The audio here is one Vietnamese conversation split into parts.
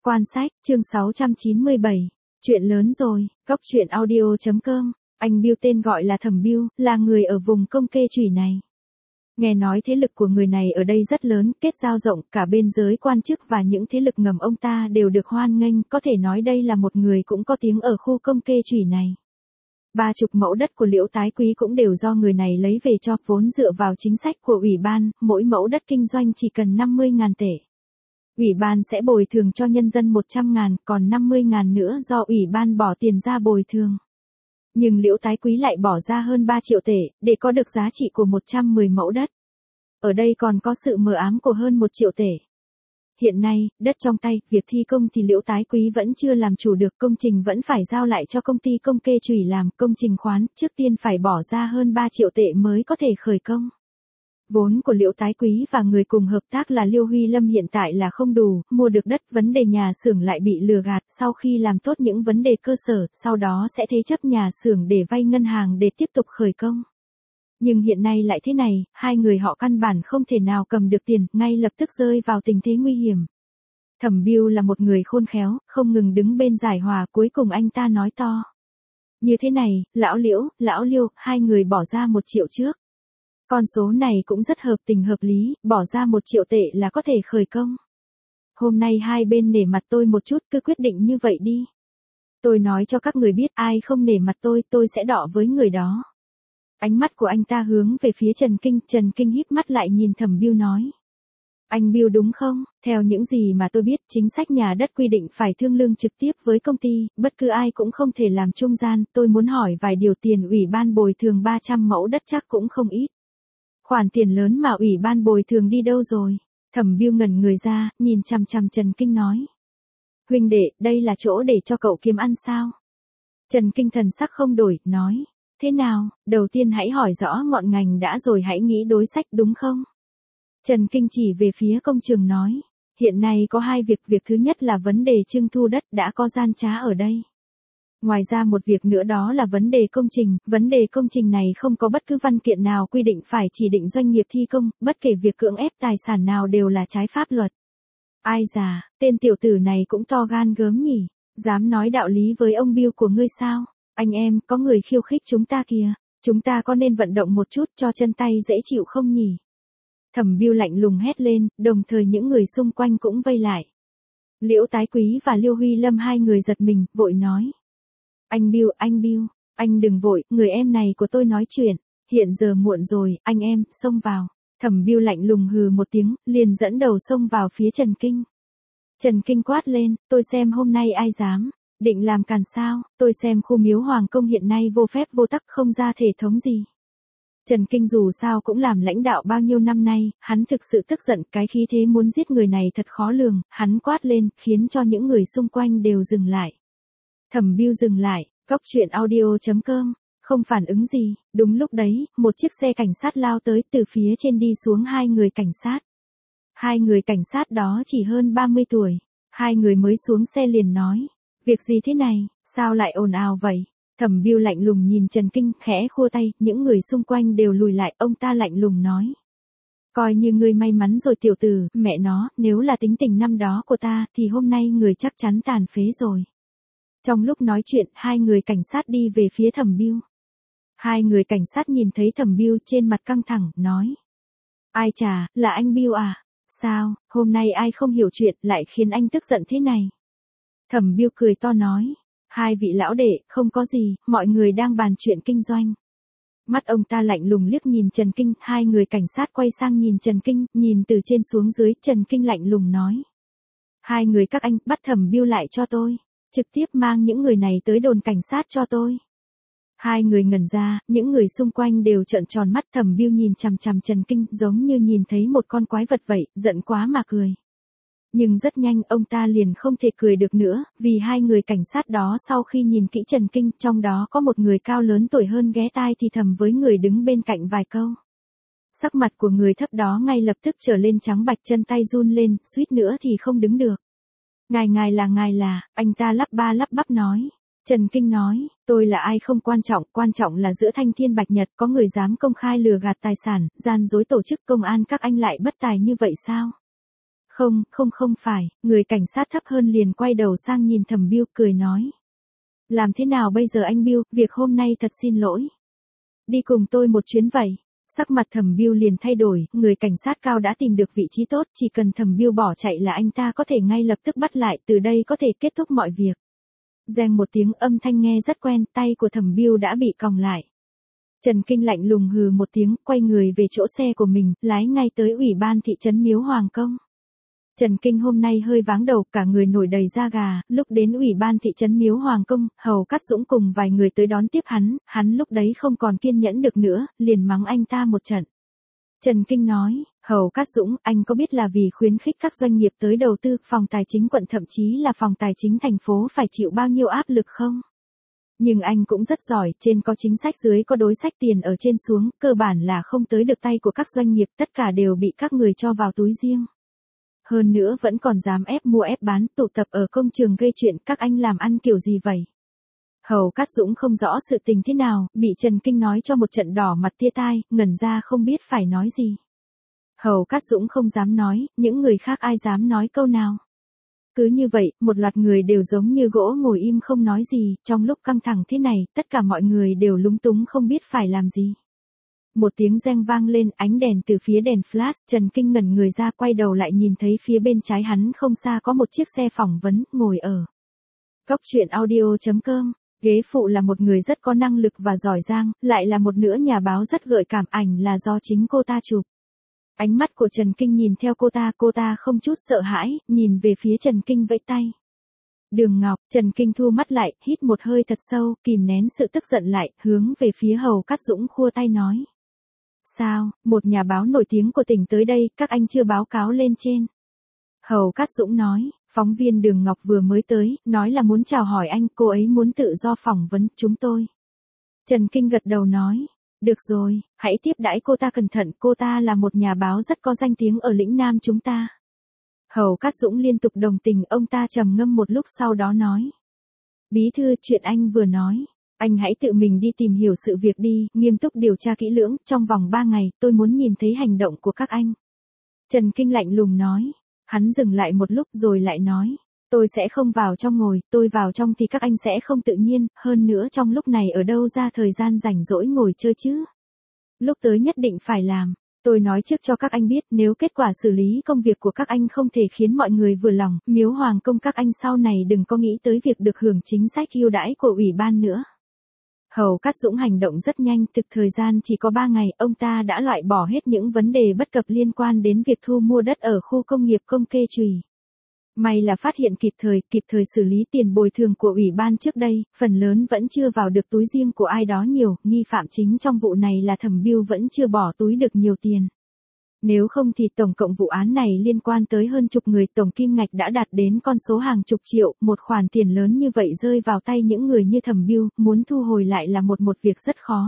Quan sách, chương 697. Chuyện lớn rồi, góc chuyện audio.com. Anh Bill tên gọi là Thẩm Bill, là người ở vùng Công Kê Chủy này. Nghe nói thế lực của người này ở đây rất lớn, kết giao rộng, cả bên giới quan chức và những thế lực ngầm ông ta đều được hoan nghênh, có thể nói đây là một người cũng có tiếng ở khu Công Kê Chủy này. 30 mẫu đất của Liễu Tái Quý cũng đều do người này lấy về cho, vốn dựa vào chính sách của ủy ban, mỗi mẫu đất kinh doanh chỉ cần 50.000 tệ. Ủy ban sẽ bồi thường cho nhân dân 100.000, còn 50.000 nữa do ủy ban bỏ tiền ra bồi thường. Nhưng Liễu Tái Quý lại bỏ ra hơn 3 triệu tệ, để có được giá trị của 110 mẫu đất. Ở đây còn có sự mờ ám của hơn 1 triệu tệ. Hiện nay, đất trong tay, việc thi công thì Liễu Tái Quý vẫn chưa làm chủ được, công trình vẫn phải giao lại cho công ty Công Kê Chủy làm, công trình khoán, trước tiên phải bỏ ra hơn 3 triệu tệ mới có thể khởi công. Vốn của Liễu Tái Quý và người cùng hợp tác là Liêu Huy Lâm hiện tại là không đủ, mua được đất, vấn đề nhà xưởng lại bị lừa gạt, sau khi làm tốt những vấn đề cơ sở, sau đó sẽ thế chấp nhà xưởng để vay ngân hàng để tiếp tục khởi công. Nhưng hiện nay lại thế này, hai người họ căn bản không thể nào cầm được tiền, ngay lập tức rơi vào tình thế nguy hiểm. Thẩm Bill là một người khôn khéo, không ngừng đứng bên giải hòa, cuối cùng anh ta nói to. Như thế này, lão Liễu, lão Liêu, hai người bỏ ra 1 triệu trước. Con số này cũng rất hợp tình hợp lý, bỏ ra 1 triệu tệ là có thể khởi công. Hôm nay hai bên nể mặt tôi một chút, cứ quyết định như vậy đi. Tôi nói cho các người biết, ai không nể mặt tôi sẽ đọ với người đó. Ánh mắt của anh ta hướng về phía Trần Kinh híp mắt lại nhìn Thẩm Bill nói. Anh Bill đúng không? Theo những gì mà tôi biết, chính sách nhà đất quy định phải thương lượng trực tiếp với công ty, bất cứ ai cũng không thể làm trung gian, tôi muốn hỏi vài điều, tiền ủy ban bồi thường 300 mẫu đất chắc cũng không ít. Khoản tiền lớn mà ủy ban bồi thường đi đâu rồi? Thẩm Bill ngẩn người ra, nhìn chằm chằm Trần Kinh nói. Huynh đệ, đây là chỗ để cho cậu kiếm ăn sao? Trần Kinh thần sắc không đổi, nói. Thế nào, đầu tiên hãy hỏi rõ ngọn ngành đã rồi hãy nghĩ đối sách đúng không? Trần Kinh chỉ về phía công trường nói. Hiện nay có hai việc, việc thứ nhất là vấn đề trưng thu đất, đã có gian trá ở đây. Ngoài ra một việc nữa đó là vấn đề công trình này không có bất cứ văn kiện nào quy định phải chỉ định doanh nghiệp thi công, bất kể việc cưỡng ép tài sản nào đều là trái pháp luật. Ai già, tên tiểu tử này cũng to gan gớm nhỉ, dám nói đạo lý với ông Bill của ngươi sao? Anh em, có người khiêu khích chúng ta kìa, chúng ta có nên vận động một chút cho chân tay dễ chịu không nhỉ? Thẩm Bill lạnh lùng hét lên, đồng thời những người xung quanh cũng vây lại. Liễu Tái Quý và Liêu Huy Lâm hai người giật mình, vội nói. Anh Bill, anh đừng vội, người em này của tôi nói chuyện, hiện giờ muộn rồi, anh em, xông vào. Thẩm Bill lạnh lùng hừ một tiếng, liền dẫn đầu xông vào phía Trần Kinh. Trần Kinh quát lên, tôi xem hôm nay ai dám, định làm càn sao, tôi xem khu miếu Hoàng Công hiện nay vô phép vô tắc không ra thể thống gì. Trần Kinh dù sao cũng làm lãnh đạo bao nhiêu năm nay, hắn thực sự tức giận, cái khí thế muốn giết người này thật khó lường, hắn quát lên, khiến cho những người xung quanh đều dừng lại. Thẩm Bill dừng lại, góc chuyện audio.com, không phản ứng gì, đúng lúc đấy, một chiếc xe cảnh sát lao tới, từ phía trên đi xuống hai người cảnh sát. Hai người cảnh sát đó chỉ hơn 30 tuổi, hai người mới xuống xe liền nói, việc gì thế này, sao lại ồn ào vậy? Thẩm Bill lạnh lùng nhìn Trần Kinh, khẽ khua tay, những người xung quanh đều lùi lại, ông ta lạnh lùng nói. Coi như ngươi may mắn rồi tiểu tử, mẹ nó, nếu là tính tình năm đó của ta, thì hôm nay người chắc chắn tàn phế rồi. Trong lúc nói chuyện, hai người cảnh sát đi về phía Thẩm Bill. Hai người cảnh sát nhìn thấy Thẩm Bill trên mặt căng thẳng, nói. Ai chà, là anh Bill à? Sao, hôm nay ai không hiểu chuyện, lại khiến anh tức giận thế này? Thẩm Bill cười to nói. Hai vị lão đệ, không có gì, mọi người đang bàn chuyện kinh doanh. Mắt ông ta lạnh lùng liếc nhìn Trần Kinh, hai người cảnh sát quay sang nhìn Trần Kinh, nhìn từ trên xuống dưới, Trần Kinh lạnh lùng nói. Hai người các anh, bắt Thẩm Bill lại cho tôi. Trực tiếp mang những người này tới đồn cảnh sát cho tôi. Hai người ngẩn ra, những người xung quanh đều trợn tròn mắt. Thẩm Bill nhìn chằm chằm Trần Kinh, giống như nhìn thấy một con quái vật vậy, giận quá mà cười. Nhưng rất nhanh ông ta liền không thể cười được nữa, vì hai người cảnh sát đó sau khi nhìn kỹ Trần Kinh, trong đó có một người cao lớn tuổi hơn ghé tai thì thầm với người đứng bên cạnh vài câu. Sắc mặt của người thấp đó ngay lập tức trở lên trắng bạch, chân tay run lên, suýt nữa thì không đứng được. Ngài là, anh ta lắp ba lắp bắp nói. Trần Kinh nói, tôi là ai không quan trọng là giữa Thanh Thiên Bạch Nhật có người dám công khai lừa gạt tài sản, gian dối tổ chức, công an các anh lại bất tài như vậy sao? Không phải, người cảnh sát thấp hơn liền quay đầu sang nhìn thẩm Bill cười nói. Làm thế nào bây giờ anh Bill, việc hôm nay thật xin lỗi. Đi cùng tôi một chuyến vậy. Sắc mặt thẩm Bill liền thay đổi, người cảnh sát cao đã tìm được vị trí tốt, chỉ cần thẩm Bill bỏ chạy là anh ta có thể ngay lập tức bắt lại, từ đây có thể kết thúc mọi việc. Reng một tiếng âm thanh nghe rất quen, tay của thẩm Bill đã bị còng lại. Trần Kinh lạnh lùng hừ một tiếng, quay người về chỗ xe của mình, lái ngay tới ủy ban thị trấn Miếu Hoàng Công. Trần Kinh hôm nay hơi váng đầu, cả người nổi đầy da gà, lúc đến ủy ban thị trấn Miếu Hoàng Công, Hầu Cát Dũng cùng vài người tới đón tiếp hắn lúc đấy không còn kiên nhẫn được nữa, liền mắng anh ta một trận. Trần Kinh nói, Hầu Cát Dũng, anh có biết là vì khuyến khích các doanh nghiệp tới đầu tư, phòng tài chính quận thậm chí là phòng tài chính thành phố phải chịu bao nhiêu áp lực không? Nhưng anh cũng rất giỏi, trên có chính sách dưới có đối sách, tiền ở trên xuống, cơ bản là không tới được tay của các doanh nghiệp, tất cả đều bị các người cho vào túi riêng. Hơn nữa vẫn còn dám ép mua ép bán, tụ tập ở công trường gây chuyện, các anh làm ăn kiểu gì vậy? Hầu Cát Dũng không rõ sự tình thế nào, bị Trần Kinh nói cho một trận đỏ mặt tia tai, ngẩn ra không biết phải nói gì. Hầu Cát Dũng không dám nói, những người khác ai dám nói câu nào. Cứ như vậy, một loạt người đều giống như gỗ ngồi im không nói gì, trong lúc căng thẳng thế này, tất cả mọi người đều lúng túng không biết phải làm gì. Một tiếng reng vang lên, ánh đèn từ phía đèn flash, Trần Kinh ngẩn người ra, quay đầu lại nhìn thấy phía bên trái hắn không xa có một chiếc xe phỏng vấn, ngồi ở góc truyện audio.com. Ghế phụ là một người rất có năng lực và giỏi giang, lại là một nữ nhà báo rất gợi cảm, ảnh là do chính cô ta chụp. Ánh mắt của Trần Kinh nhìn theo cô ta không chút sợ hãi, nhìn về phía Trần Kinh vẫy tay. Đường Ngọc, Trần Kinh thu mắt lại, hít một hơi thật sâu, kìm nén sự tức giận lại, hướng về phía Hầu Cát Dũng khua tay nói. Sao, một nhà báo nổi tiếng của tỉnh tới đây, các anh chưa báo cáo lên trên. Hầu Cát Dũng nói, phóng viên Đường Ngọc vừa mới tới, nói là muốn chào hỏi anh, cô ấy muốn tự do phỏng vấn chúng tôi. Trần Kinh gật đầu nói, được rồi, hãy tiếp đãi cô ta cẩn thận, cô ta là một nhà báo rất có danh tiếng ở lĩnh Nam chúng ta. Hầu Cát Dũng liên tục đồng tình, ông ta trầm ngâm một lúc sau đó nói. Bí thư, chuyện anh vừa nói. Anh hãy tự mình đi tìm hiểu sự việc đi, nghiêm túc điều tra kỹ lưỡng, trong vòng 3 ngày, tôi muốn nhìn thấy hành động của các anh. Trần Kinh lạnh lùng nói. Hắn dừng lại một lúc rồi lại nói. Tôi sẽ không vào trong ngồi, tôi vào trong thì các anh sẽ không tự nhiên, hơn nữa trong lúc này ở đâu ra thời gian rảnh rỗi ngồi chơi chứ. Lúc tới nhất định phải làm. Tôi nói trước cho các anh biết, nếu kết quả xử lý công việc của các anh không thể khiến mọi người vừa lòng, Miếu Hoàng Công các anh sau này đừng có nghĩ tới việc được hưởng chính sách ưu đãi của ủy ban nữa. Hầu Cát Dũng hành động rất nhanh, thực thời gian chỉ có 3 ngày, ông ta đã loại bỏ hết những vấn đề bất cập liên quan đến việc thu mua đất ở khu công nghiệp Công Kê Chùy. May là phát hiện kịp thời xử lý tiền bồi thường của ủy ban trước đây, phần lớn vẫn chưa vào được túi riêng của ai đó nhiều, nghi phạm chính trong vụ này là thẩm Bill vẫn chưa bỏ túi được nhiều tiền. Nếu không thì tổng cộng vụ án này liên quan tới hơn chục người, tổng kim ngạch đã đạt đến con số hàng chục triệu, một khoản tiền lớn như vậy rơi vào tay những người như thẩm Bill, muốn thu hồi lại là một việc rất khó.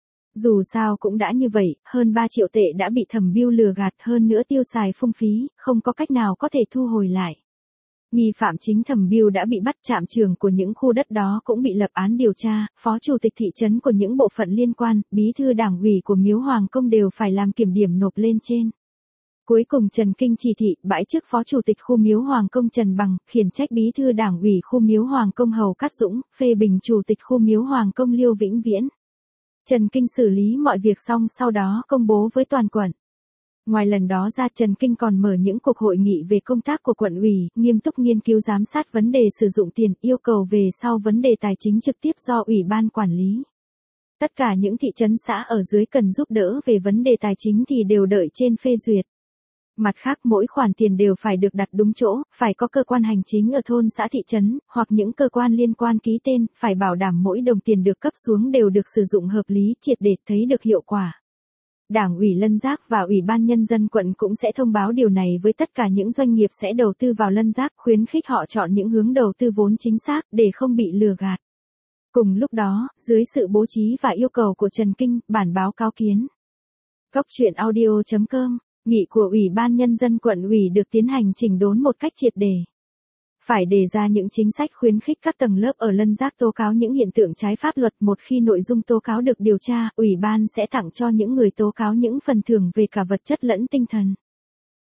Dù sao cũng đã như vậy, hơn 3 triệu tệ đã bị thẩm Bill lừa gạt, hơn nữa tiêu xài phung phí, không có cách nào có thể thu hồi lại. Nghi phạm chính thẩm Bill đã bị bắt, trạm trưởng của những khu đất đó cũng bị lập án điều tra, phó chủ tịch thị trấn của những bộ phận liên quan, bí thư đảng ủy của Miếu Hoàng Công đều phải làm kiểm điểm nộp lên trên. Cuối cùng Trần Kinh chỉ thị bãi chức phó chủ tịch khu Miếu Hoàng Công Trần Bằng, khiển trách bí thư đảng ủy khu Miếu Hoàng Công Hầu Cát Dũng, phê bình chủ tịch khu Miếu Hoàng Công Liêu Vĩnh Viễn. Trần Kinh xử lý mọi việc xong sau đó công bố với toàn quận. Ngoài lần đó ra, Trần Kinh còn mở những cuộc hội nghị về công tác của quận ủy, nghiêm túc nghiên cứu giám sát vấn đề sử dụng tiền, yêu cầu về sau vấn đề tài chính trực tiếp do ủy ban quản lý. Tất cả những thị trấn xã ở dưới cần giúp đỡ về vấn đề tài chính thì đều đợi trên phê duyệt. Mặt khác, mỗi khoản tiền đều phải được đặt đúng chỗ, phải có cơ quan hành chính ở thôn xã thị trấn, hoặc những cơ quan liên quan ký tên, phải bảo đảm mỗi đồng tiền được cấp xuống đều được sử dụng hợp lý, triệt để, thấy được hiệu quả. Đảng ủy Lân Giác và Ủy ban Nhân dân quận cũng sẽ thông báo điều này với tất cả những doanh nghiệp sẽ đầu tư vào Lân Giác, khuyến khích họ chọn những hướng đầu tư vốn chính xác, để không bị lừa gạt. Cùng lúc đó, dưới sự bố trí và yêu cầu của Trần Kinh, bản báo cáo kiến. Góc truyện audio.com, nghị của Ủy ban Nhân dân quận ủy được tiến hành chỉnh đốn một cách triệt để. Phải đề ra những chính sách khuyến khích các tầng lớp ở Lân Giác tố cáo những hiện tượng trái pháp luật. Một khi nội dung tố cáo được điều tra, ủy ban sẽ tặng cho những người tố cáo những phần thưởng về cả vật chất lẫn tinh thần.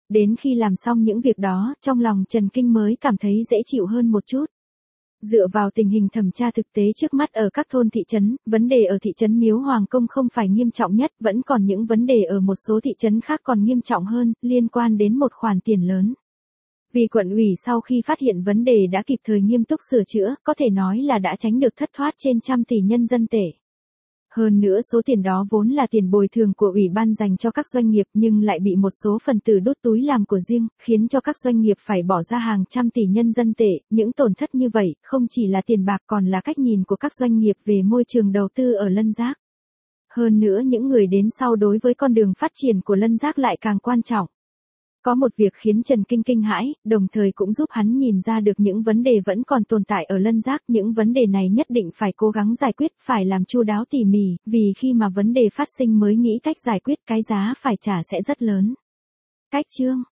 Đến khi làm xong những việc đó, trong lòng Trần Kinh mới cảm thấy dễ chịu hơn một chút. Dựa vào tình hình thẩm tra thực tế trước mắt ở các thôn thị trấn, vấn đề ở thị trấn Miếu Hoàng Công không phải nghiêm trọng nhất, vẫn còn những vấn đề ở một số thị trấn khác còn nghiêm trọng hơn, liên quan đến một khoản tiền lớn. Vì quận ủy sau khi phát hiện vấn đề đã kịp thời nghiêm túc sửa chữa, có thể nói là đã tránh được thất thoát trên trăm tỷ nhân dân tệ. Hơn nữa số tiền đó vốn là tiền bồi thường của ủy ban dành cho các doanh nghiệp nhưng lại bị một số phần tử đút túi làm của riêng, khiến cho các doanh nghiệp phải bỏ ra hàng trăm tỷ nhân dân tệ. Những tổn thất như vậy không chỉ là tiền bạc còn là cách nhìn của các doanh nghiệp về môi trường đầu tư ở Lân Giác. Hơn nữa những người đến sau đối với con đường phát triển của Lân Giác lại càng quan trọng. Có một việc khiến Trần Kinh kinh hãi, đồng thời cũng giúp hắn nhìn ra được những vấn đề vẫn còn tồn tại ở Lân Giác. Những vấn đề này nhất định phải cố gắng giải quyết, phải làm chu đáo tỉ mỉ, vì khi mà vấn đề phát sinh mới nghĩ cách giải quyết cái giá phải trả sẽ rất lớn. Cách chương